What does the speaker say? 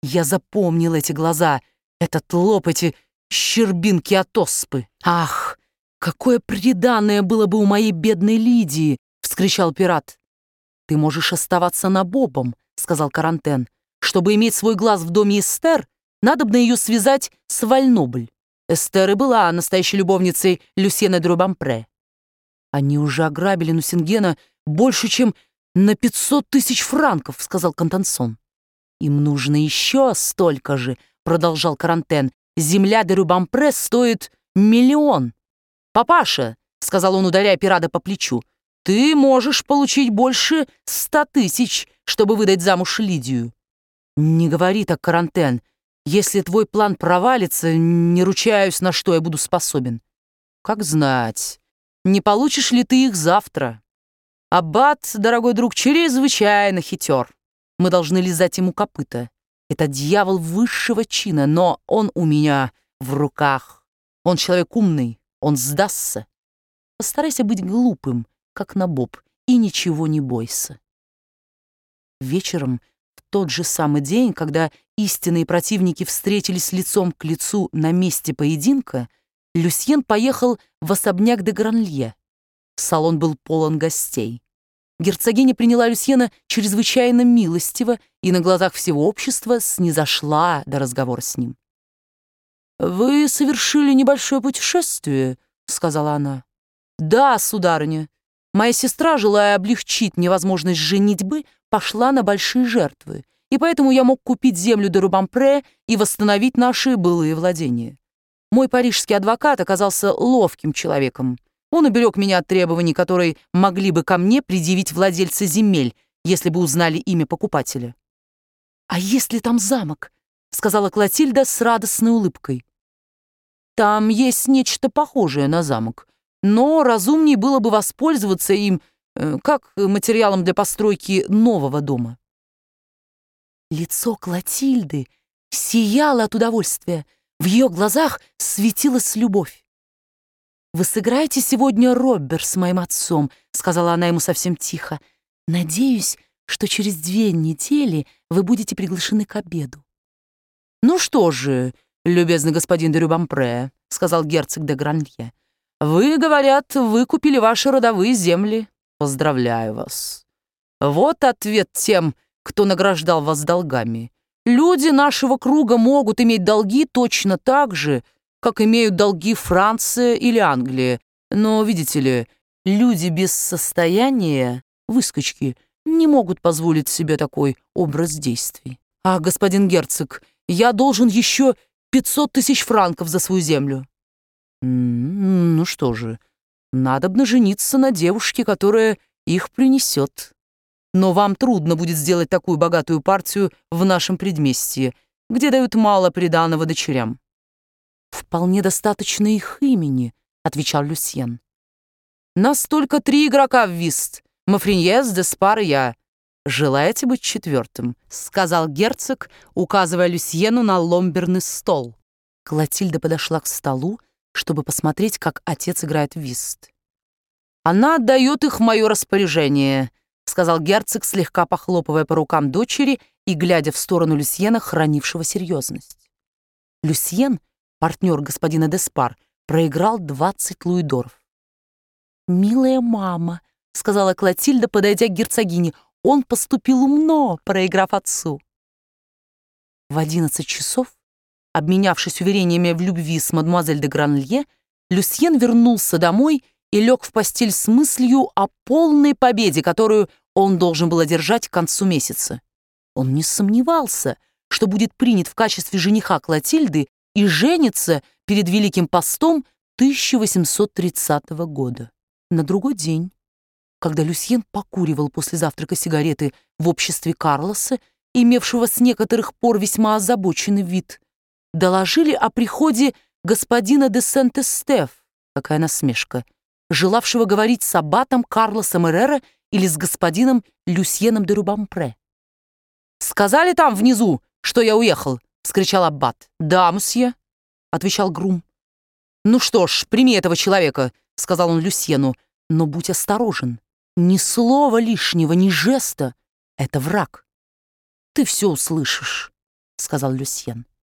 Я запомнил эти глаза, этот лоб, эти щербинки от оспы. «Ах, какое приданое было бы у моей бедной Лидии!» — вскричал пират. «Ты можешь оставаться набобом», — сказал Карантен. «Чтобы иметь свой глаз в доме Эстер, надобно ее связать с Вальнобль. Эстер и была настоящей любовницей Люсьена де Рубампре. Они уже ограбили Нусингена больше, чем на 500 000 франков», — сказал Контансон. «Им нужно еще столько же», — продолжал Карантен. «Земля де Рубампре стоит 1 000 000. Папаша», — сказал он, ударяя пирата по плечу, «ты можешь получить больше 100 000, чтобы выдать замуж Лидию». «Не говори так, Карантен. Если твой план провалится, не ручаюсь, на что я буду способен». «Как знать, не получишь ли ты их завтра? Аббат, дорогой друг, чрезвычайно хитер. Мы должны лизать ему копыта. Это дьявол высшего чина, но он у меня в руках. Он человек умный, он сдастся. Постарайся быть глупым, как Набоб, и ничего не бойся». Вечером, в тот же самый день, когда истинные противники встретились лицом к лицу на месте поединка, Люсьен поехал в особняк де Гранлье. Салон был полон гостей. Герцогиня приняла Люсьена чрезвычайно милостиво и на глазах всего общества снизошла до разговора с ним. «Вы совершили небольшое путешествие», — сказала она. «Да, сударыня. Моя сестра, желая облегчить мне возможность женитьбы, пошла на большие жертвы, и поэтому я мог купить землю де Рубампре и восстановить наши былые владения. Мой парижский адвокат оказался ловким человеком. Он уберег меня от требований, которые могли бы ко мне предъявить владельцы земель, если бы узнали имя покупателя». «А есть ли там замок?» — сказала Клотильда с радостной улыбкой. «Там есть нечто похожее на замок, но разумнее было бы воспользоваться им как материалом для постройки нового дома». Лицо Клотильды сияло от удовольствия, в ее глазах светилась любовь. «Вы сыграете сегодня Роббер с моим отцом», — сказала она ему совсем тихо. «Надеюсь, что через 2 недели вы будете приглашены к обеду». «Ну что же, любезный господин де Рубампре», — сказал герцог де Гранлье, «вы, говорят, выкупили ваши родовые земли. Поздравляю вас. Вот ответ тем, кто награждал вас долгами. Люди нашего круга могут иметь долги точно так же, как имеют долги Франция или Англия. Но, видите ли, люди без состояния, выскочки, не могут позволить себе такой образ действий. А, господин герцог, я должен еще 500 000 франков за свою землю». «Ну что же, надобно жениться на девушке, которая их принесет. Но вам трудно будет сделать такую богатую партию в нашем предместье, где дают мало приданого дочерям». «Вполне достаточно их имени», — отвечал Люсьен. «Нас только 3 игрока в вист. Мафриньес, Деспар и я. Желаете быть 4-м?» — сказал герцог, указывая Люсьену на ломберный стол. Клотильда подошла к столу, чтобы посмотреть, как отец играет в вист. «Она отдает их в мое распоряжение», — сказал герцог, слегка похлопывая по рукам дочери и глядя в сторону Люсьена, хранившего серьезность. Люсьен, партнер господина Деспар, проиграл 20 луидоров. «Милая мама», — сказала Клотильда, подойдя к герцогине, — «он поступил умно, проиграв отцу». В 11 часов, обменявшись уверениями в любви с мадемуазель де Гранлье, Люсьен вернулся домой и лег в постель с мыслью о полной победе, которую он должен был одержать к концу месяца. Он не сомневался, что будет принят в качестве жениха Клотильды и женится перед Великим постом 1830 года. На другой день, когда Люсьен покуривал после завтрака сигареты в обществе Карлоса, имевшего с некоторых пор весьма озабоченный вид, доложили о приходе господина де Сент-Эстеф, какая насмешка, желавшего говорить с аббатом Карлосом Эррера или с господином Люсьеном де Рубампре. «Сказали там внизу, что я уехал?» — вскричал аббат. «Да, мсье», — отвечал грум. «Ну что ж, прими этого человека», — сказал он Люсьену, «но будь осторожен. Ни слова лишнего, ни жеста. Это враг. Ты все услышишь», сказал Люсьен.